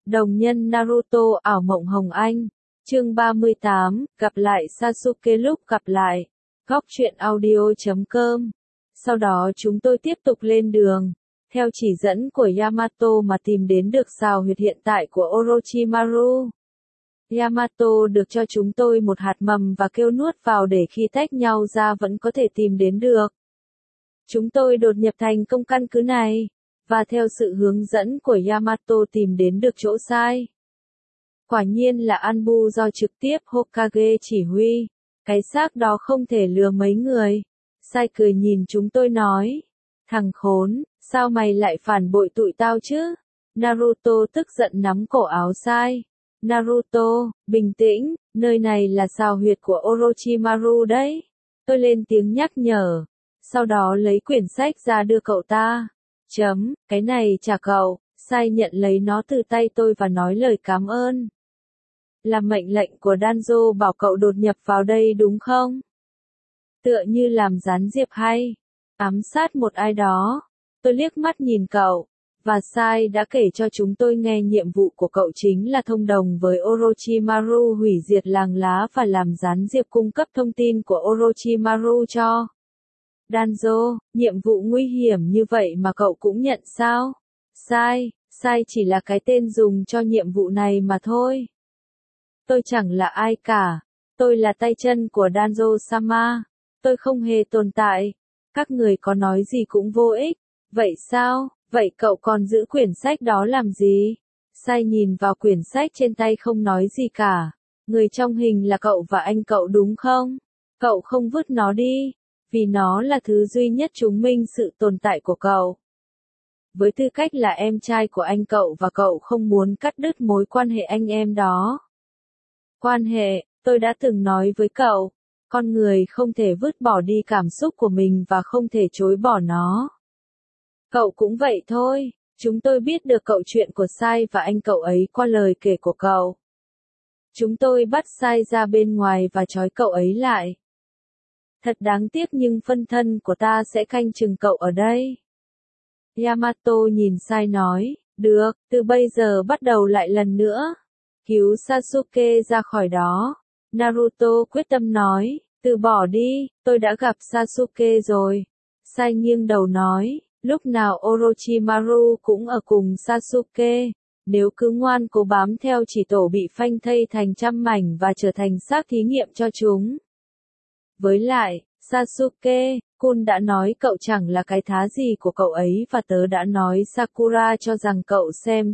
Đồng nhân Naruto ảo mộng Hồng Anh. Chương 38, gặp lại Sasuke lúc gặp lại. Góc truyện audio.com. Sau đó chúng tôi tiếp tục lên đường, theo chỉ dẫn của Yamato mà tìm đến được sao huyệt hiện tại của Orochimaru. Yamato được cho chúng tôi một hạt mầm và kêu nuốt vào để khi tách nhau ra vẫn có thể tìm đến được. Chúng tôi đột nhập thành công căn cứ này, và theo sự hướng dẫn của Yamato tìm đến được chỗ sai. Quả nhiên là Anbu do trực tiếp Hokage chỉ huy, cái xác đó không thể lừa mấy người. Sai cười nhìn chúng tôi nói, thằng khốn, sao mày lại phản bội tụi tao chứ? Naruto tức giận nắm cổ áo Sai. Naruto, bình tĩnh, nơi này là sao huyệt của Orochimaru đấy. Tôi lên tiếng nhắc nhở, sau đó lấy quyển sách ra đưa cậu ta. Cái này trả cậu. Sai nhận lấy nó từ tay tôi và nói lời cảm ơn. Là mệnh lệnh của Danzo bảo cậu đột nhập vào đây đúng không? Tựa như làm gián điệp hay ám sát một ai đó. Tôi liếc mắt nhìn cậu, và Sai đã kể cho chúng tôi nghe nhiệm vụ của cậu chính là thông đồng với Orochimaru hủy diệt làng lá và làm gián điệp cung cấp thông tin của Orochimaru cho Danzo. Nhiệm vụ nguy hiểm như vậy mà cậu cũng nhận sao? Sai chỉ là cái tên dùng cho nhiệm vụ này mà thôi. Tôi chẳng là ai cả. Tôi là tay chân của Danzo-sama. Tôi không hề tồn tại. Các người có nói gì cũng vô ích. Vậy sao? Vậy cậu còn giữ quyển sách đó làm gì? Sai nhìn vào quyển sách trên tay không nói gì cả. Người trong hình là cậu và anh cậu đúng không? Cậu không vứt nó đi, vì nó là thứ duy nhất chứng minh sự tồn tại của cậu. Với tư cách là em trai của anh cậu và cậu không muốn cắt đứt mối quan hệ anh em đó. Quan hệ, tôi đã từng nói với cậu, con người không thể vứt bỏ đi cảm xúc của mình và không thể chối bỏ nó. Cậu cũng vậy thôi, chúng tôi biết được câu chuyện của Sai và anh cậu ấy qua lời kể của cậu. Chúng tôi bắt Sai ra bên ngoài và trói cậu ấy lại. Thật đáng tiếc nhưng phân thân của ta sẽ canh chừng cậu ở đây. Yamato nhìn Sai nói, được, từ bây giờ bắt đầu lại lần nữa. Cứu Sasuke ra khỏi đó. Naruto quyết tâm nói, từ bỏ đi, tôi đã gặp Sasuke rồi. Sai nghiêng đầu nói, lúc nào Orochimaru cũng ở cùng Sasuke. Nếu cứ ngoan cố bám theo chỉ tổ bị phanh thây thành trăm mảnh và trở thành xác thí nghiệm cho chúng. Với lại, Sasuke-kun đã nói cậu chẳng là cái thá gì của cậu ấy và tớ đã nói Sakura cho rằng cậu xem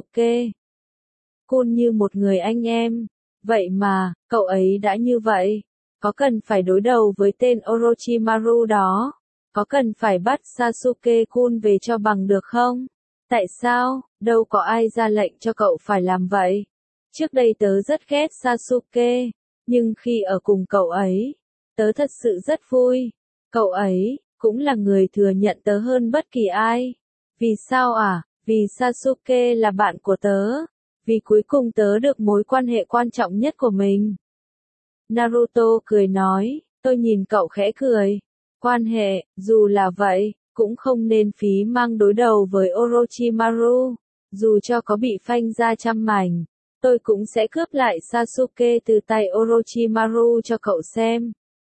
Sasuke-kun như một người anh em. Vậy mà, cậu ấy đã như vậy. Có cần phải đối đầu với tên Orochimaru đó? Có cần phải bắt Sasuke-kun về cho bằng được không? Tại sao? Đâu có ai ra lệnh cho cậu phải làm vậy. Trước đây tớ rất ghét Sasuke, nhưng khi ở cùng cậu ấy, tớ thật sự rất vui. Cậu ấy cũng là người thừa nhận tớ hơn bất kỳ ai. Vì sao à? Vì Sasuke là bạn của tớ. Vì cuối cùng tớ được mối quan hệ quan trọng nhất của mình. Naruto cười nói, tôi nhìn cậu khẽ cười. Quan hệ, dù là vậy, cũng không nên phí mang đối đầu với Orochimaru. Dù cho có bị phanh ra trăm mảnh, tôi cũng sẽ cướp lại Sasuke từ tay Orochimaru cho cậu xem.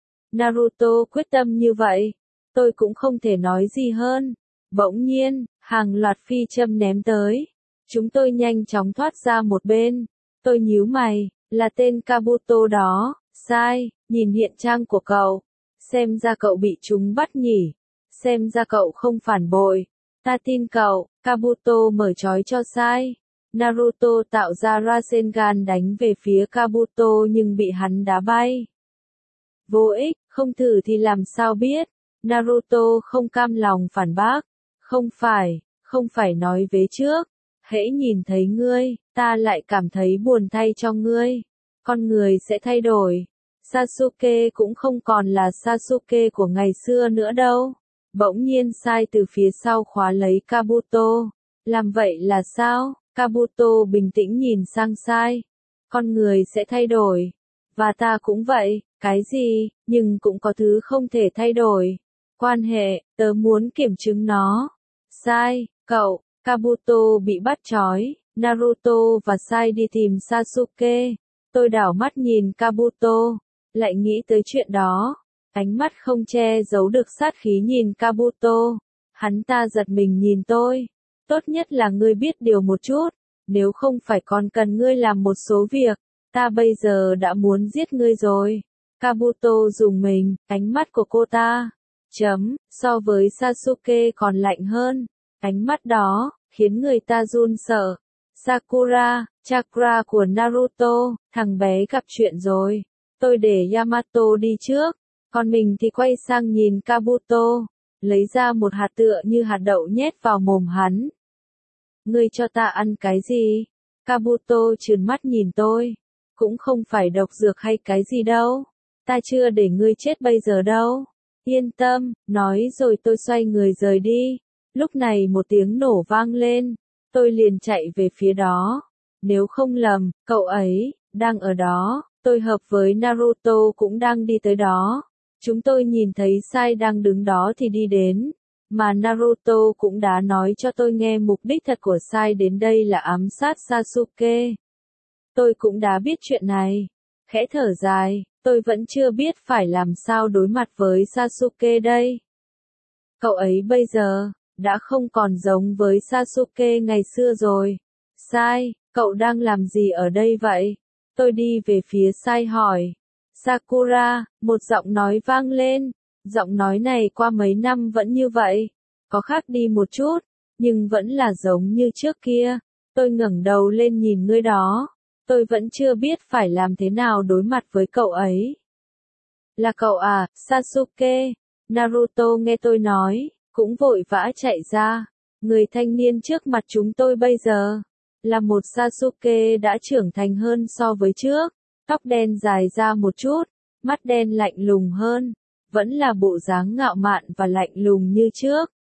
Naruto quyết tâm như vậy. Tôi cũng không thể nói gì hơn. Bỗng nhiên, hàng loạt phi châm ném tới. Chúng tôi nhanh chóng thoát ra một bên. Tôi nhíu mày, là tên Kabuto đó. Sai, nhìn hiện trang của cậu. Xem ra cậu bị chúng bắt nhỉ. Xem ra cậu không phản bội. Ta tin cậu. Kabuto mở trói cho Sai. Naruto tạo ra Rasengan đánh về phía Kabuto nhưng bị hắn đá bay. Vô ích, không thử thì làm sao biết. Naruto không cam lòng phản bác. Không phải nói vế trước. Hễ nhìn thấy ngươi, ta lại cảm thấy buồn thay cho ngươi. Con người sẽ thay đổi. Sasuke cũng không còn là Sasuke của ngày xưa nữa đâu. Bỗng nhiên Sai từ phía sau khóa lấy Kabuto. Làm vậy là sao? Kabuto bình tĩnh nhìn sang Sai. Con người sẽ thay đổi. Và ta cũng vậy. Cái gì? Nhưng cũng có thứ không thể thay đổi. Quan hệ, tớ muốn kiểm chứng nó. Sai, cậu. Kabuto bị bắt trói. Naruto và Sai đi tìm Sasuke. Tôi đảo mắt nhìn Kabuto, lại nghĩ tới chuyện đó. Ánh mắt không che giấu được sát khí nhìn Kabuto. Hắn ta giật mình nhìn tôi. Tốt nhất là ngươi biết điều một chút, nếu không phải còn cần ngươi làm một số việc, ta bây giờ đã muốn giết ngươi rồi. Kabuto rùng mình, ánh mắt của cô ta, so với Sasuke còn lạnh hơn. Ánh mắt đó, khiến người ta run sợ. Sakura, chakra của Naruto, thằng bé gặp chuyện rồi. Tôi để Yamato đi trước, còn mình thì quay sang nhìn Kabuto, lấy ra một hạt tựa như hạt đậu nhét vào mồm hắn. Ngươi cho ta ăn cái gì? Kabuto trừng mắt nhìn tôi. Cũng không phải độc dược hay cái gì đâu. Ta chưa để ngươi chết bây giờ đâu. Yên tâm, nói rồi tôi xoay người rời đi. Lúc này một tiếng nổ vang lên. Tôi liền chạy về phía đó. Nếu không lầm, cậu ấy đang ở đó. Tôi hợp với Naruto cũng đang đi tới đó. Chúng tôi nhìn thấy Sai đang đứng đó thì đi đến. Mà Naruto cũng đã nói cho tôi nghe mục đích thật của Sai đến đây là ám sát Sasuke. Tôi cũng đã biết chuyện này. Khẽ thở dài, tôi vẫn chưa biết phải làm sao đối mặt với Sasuke đây. Cậu ấy bây giờ đã không còn giống với Sasuke ngày xưa rồi. Sai, cậu đang làm gì ở đây vậy? Tôi đi về phía Sai hỏi. Sakura, một giọng nói vang lên. Giọng nói này qua mấy năm vẫn như vậy. Có khác đi một chút, nhưng vẫn là giống như trước kia. Tôi ngẩng đầu lên nhìn người đó. Tôi vẫn chưa biết phải làm thế nào đối mặt với cậu ấy. Là cậu à, Sasuke? Naruto nghe tôi nói, cũng vội vã chạy ra. Người thanh niên trước mặt chúng tôi bây giờ là một Sasuke đã trưởng thành hơn so với trước. Tóc đen dài ra một chút, mắt đen lạnh lùng hơn. Vẫn là bộ dáng ngạo mạn và lạnh lùng như trước.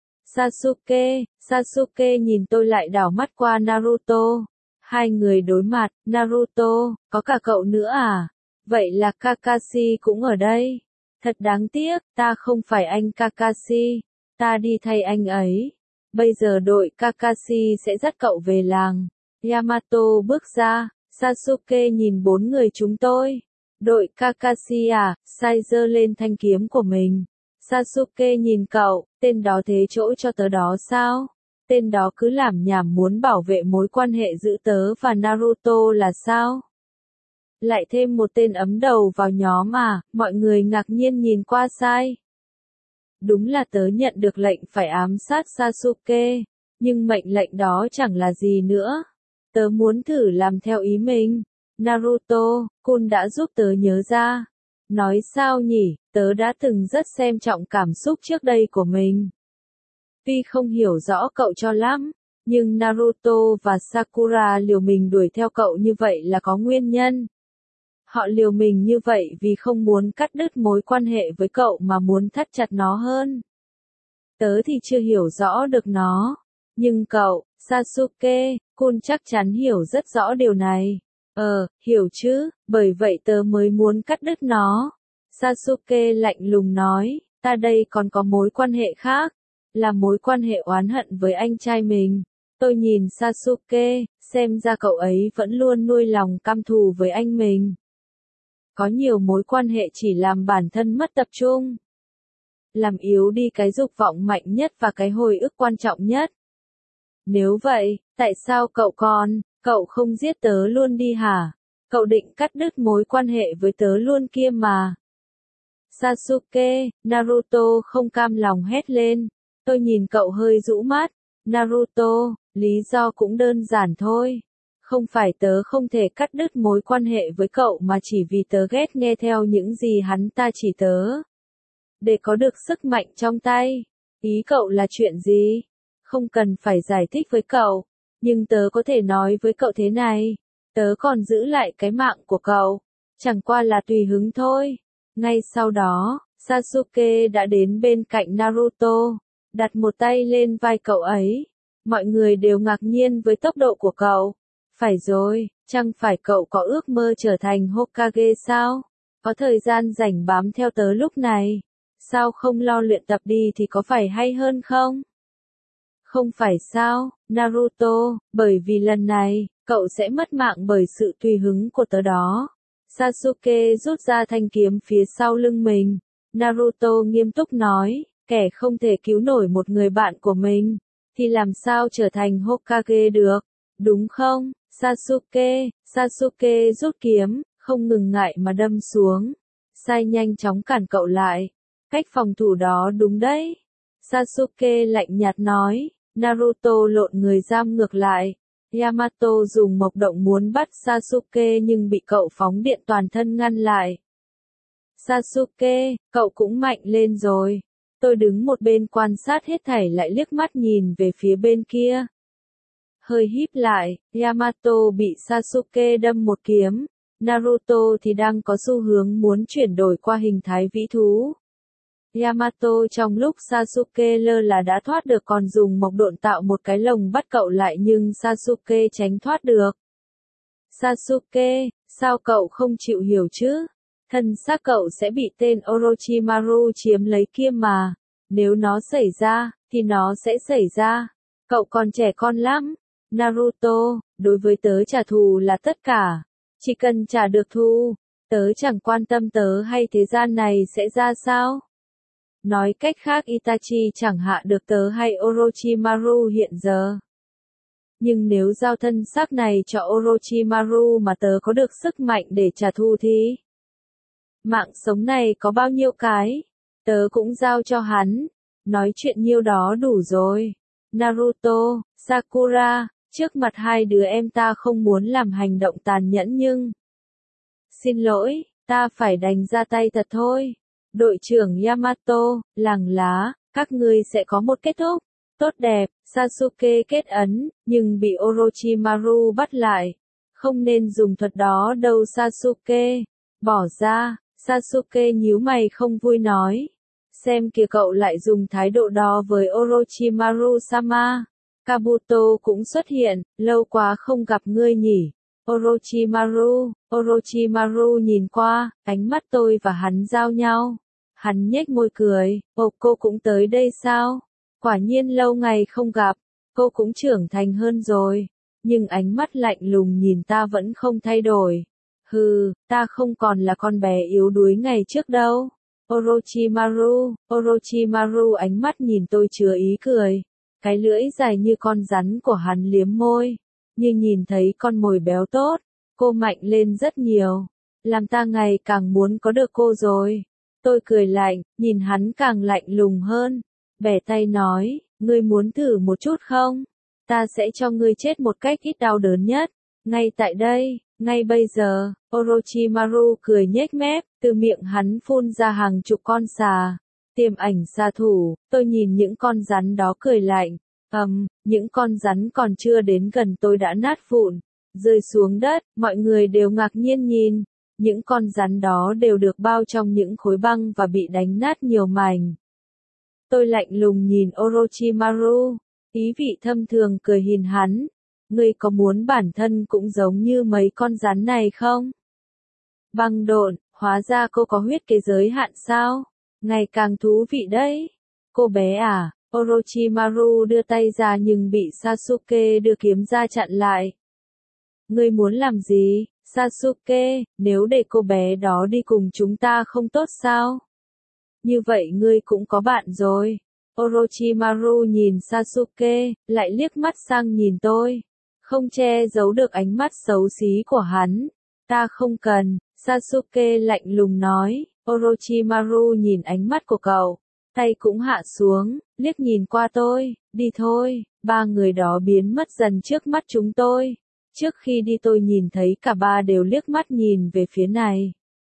Sasuke nhìn tôi lại đảo mắt qua Naruto. Hai người đối mặt, Naruto, có cả cậu nữa à? Vậy là Kakashi cũng ở đây. Thật đáng tiếc, ta không phải anh Kakashi. Ta đi thay anh ấy. Bây giờ đội Kakashi sẽ dắt cậu về làng. Yamato bước ra, Sasuke nhìn bốn người chúng tôi. Đội Kakashi à? Sai giơ lên thanh kiếm của mình. Sasuke nhìn cậu, tên đó thế chỗ cho tớ đó sao? Tên đó cứ làm nhảm muốn bảo vệ mối quan hệ giữa tớ và Naruto là sao? Lại thêm một tên ấm đầu vào nhóm à? Mọi người ngạc nhiên nhìn qua Sai. Đúng là tớ nhận được lệnh phải ám sát Sasuke, nhưng mệnh lệnh đó chẳng là gì nữa. Tớ muốn thử làm theo ý mình. Naruto, Kun đã giúp tớ nhớ ra. Nói sao nhỉ, tớ đã từng rất xem trọng cảm xúc trước đây của mình. Tuy không hiểu rõ cậu cho lắm, nhưng Naruto và Sakura liều mình đuổi theo cậu như vậy là có nguyên nhân. Họ liều mình như vậy vì không muốn cắt đứt mối quan hệ với cậu mà muốn thắt chặt nó hơn. Tớ thì chưa hiểu rõ được nó. Nhưng cậu, Sasuke, Kun chắc chắn hiểu rất rõ điều này. Hiểu chứ, bởi vậy tớ mới muốn cắt đứt nó. Sasuke lạnh lùng nói, ta đây còn có mối quan hệ khác, là mối quan hệ oán hận với anh trai mình. Tôi nhìn Sasuke, xem ra cậu ấy vẫn luôn nuôi lòng căm thù với anh mình. Có nhiều mối quan hệ chỉ làm bản thân mất tập trung. Làm yếu đi cái dục vọng mạnh nhất và cái hồi ức quan trọng nhất. Nếu vậy, tại sao cậu không giết tớ luôn đi hả? Cậu định cắt đứt mối quan hệ với tớ luôn kia mà. Sasuke, Naruto không cam lòng hét lên. Tôi nhìn cậu hơi rũ mắt. Naruto, lý do cũng đơn giản thôi. Không phải tớ không thể cắt đứt mối quan hệ với cậu mà chỉ vì tớ ghét nghe theo những gì hắn ta chỉ tớ. Để có được sức mạnh trong tay. Ý cậu là chuyện gì? Không cần phải giải thích với cậu. Nhưng tớ có thể nói với cậu thế này. Tớ còn giữ lại cái mạng của cậu. Chẳng qua là tùy hứng thôi. Ngay sau đó, Sasuke đã đến bên cạnh Naruto. Đặt một tay lên vai cậu ấy. Mọi người đều ngạc nhiên với tốc độ của cậu. Phải rồi, chẳng phải cậu có ước mơ trở thành Hokage sao? Có thời gian rảnh bám theo tớ lúc này. Sao không lo luyện tập đi thì có phải hay hơn không? Không phải sao, Naruto, bởi vì lần này, cậu sẽ mất mạng bởi sự tùy hứng của tớ đó. Sasuke rút ra thanh kiếm phía sau lưng mình. Naruto nghiêm túc nói, kẻ không thể cứu nổi một người bạn của mình, thì làm sao trở thành Hokage được, đúng không? Sasuke rút kiếm, không ngừng ngại mà đâm xuống. Sai nhanh chóng cản cậu lại. Cách phòng thủ đó đúng đấy. Sasuke lạnh nhạt nói. Naruto lộn người giam ngược lại. Yamato dùng mộc động muốn bắt Sasuke nhưng bị cậu phóng điện toàn thân ngăn lại. Sasuke, cậu cũng mạnh lên rồi. Tôi đứng một bên quan sát hết thảy lại liếc mắt nhìn về phía bên kia. Hơi híp lại, Yamato bị Sasuke đâm một kiếm. Naruto thì đang có xu hướng muốn chuyển đổi qua hình thái vĩ thú. Yamato trong lúc Sasuke lơ là đã thoát được còn dùng mộc độn tạo một cái lồng bắt cậu lại nhưng Sasuke tránh thoát được. Sasuke, sao cậu không chịu hiểu chứ? Thân xác cậu sẽ bị tên Orochimaru chiếm lấy kia mà. Nếu nó xảy ra, thì nó sẽ xảy ra. Cậu còn trẻ con lắm. Naruto, đối với tớ trả thù là tất cả. Chỉ cần trả được thù, tớ chẳng quan tâm tớ hay thế gian này sẽ ra sao. Nói cách khác Itachi chẳng hạ được tớ hay Orochimaru hiện giờ. Nhưng nếu giao thân xác này cho Orochimaru mà tớ có được sức mạnh để trả thù thì... Mạng sống này có bao nhiêu cái, tớ cũng giao cho hắn. Nói chuyện nhiêu đó đủ rồi. Naruto, Sakura, trước mặt hai đứa em ta không muốn làm hành động tàn nhẫn nhưng... Xin lỗi, ta phải đành ra tay thật thôi. Đội trưởng Yamato, làng lá, các ngươi sẽ có một kết thúc tốt đẹp. Sasuke kết ấn, nhưng bị Orochimaru bắt lại. Không nên dùng thuật đó đâu Sasuke. Bỏ ra, Sasuke nhíu mày không vui nói. Xem kìa cậu lại dùng thái độ đó với Orochimaru-sama. Kabuto cũng xuất hiện, lâu quá không gặp ngươi nhỉ. Orochimaru nhìn qua, ánh mắt tôi và hắn giao nhau. Hắn nhếch môi cười, cô cũng tới đây sao? Quả nhiên lâu ngày không gặp, cô cũng trưởng thành hơn rồi. Nhưng ánh mắt lạnh lùng nhìn ta vẫn không thay đổi. Hừ, ta không còn là con bé yếu đuối ngày trước đâu. Orochimaru ánh mắt nhìn tôi chứa ý cười. Cái lưỡi dài như con rắn của hắn liếm môi. Như nhìn thấy con mồi béo tốt, cô mạnh lên rất nhiều. Làm ta ngày càng muốn có được cô rồi. Tôi cười lạnh, nhìn hắn càng lạnh lùng hơn. Bẻ tay nói, ngươi muốn thử một chút không? Ta sẽ cho ngươi chết một cách ít đau đớn nhất. Ngay tại đây, ngay bây giờ, Orochimaru cười nhếch mép, từ miệng hắn phun ra hàng chục con xà. Tiềm ảnh xà thủ, tôi nhìn những con rắn đó cười lạnh. Những con rắn còn chưa đến gần tôi đã nát vụn, rơi xuống đất, mọi người đều ngạc nhiên nhìn. Những con rắn đó đều được bao trong những khối băng và bị đánh nát nhiều mảnh. Tôi lạnh lùng nhìn Orochimaru, ý vị thâm thường cười nhìn hắn. Ngươi có muốn bản thân cũng giống như mấy con rắn này không? Băng độn, hóa ra cô có huyết kế giới hạn sao? Ngày càng thú vị đấy. Cô bé à? Orochimaru đưa tay ra nhưng bị Sasuke đưa kiếm ra chặn lại. Ngươi muốn làm gì, Sasuke, nếu để cô bé đó đi cùng chúng ta không tốt sao? Như vậy ngươi cũng có bạn rồi. Orochimaru nhìn Sasuke, lại liếc mắt sang nhìn tôi. Không che giấu được ánh mắt xấu xí của hắn. Ta không cần, Sasuke lạnh lùng nói. Orochimaru nhìn ánh mắt của cậu. Tay cũng hạ xuống, liếc nhìn qua tôi, đi thôi. Ba người đó biến mất dần trước mắt chúng tôi. Trước khi đi tôi nhìn thấy cả ba đều liếc mắt nhìn về phía này.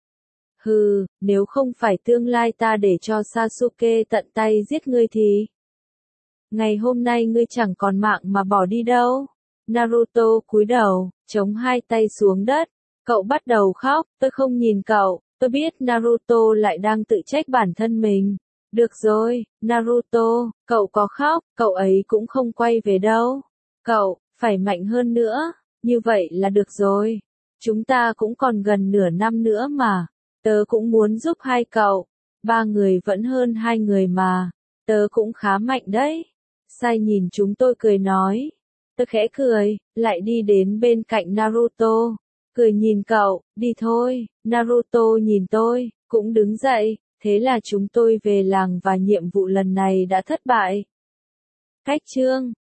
Hừ, nếu không phải tương lai ta để cho Sasuke tận tay giết ngươi thì... Ngày hôm nay ngươi chẳng còn mạng mà bỏ đi đâu. Naruto cúi đầu, chống hai tay xuống đất. Cậu bắt đầu khóc, tôi không nhìn cậu, tôi biết Naruto lại đang tự trách bản thân mình. Được rồi, Naruto, cậu có khóc, cậu ấy cũng không quay về đâu. Cậu, phải mạnh hơn nữa, như vậy là được rồi. Chúng ta cũng còn gần nửa năm nữa mà. Tớ cũng muốn giúp hai cậu. Ba người vẫn hơn hai người mà. Tớ cũng khá mạnh đấy. Sai nhìn chúng tôi cười nói. Tớ khẽ cười, lại đi đến bên cạnh Naruto. Cười nhìn cậu, đi thôi. Naruto nhìn tôi, cũng đứng dậy. Thế là chúng tôi về làng và nhiệm vụ lần này đã thất bại. Cách chương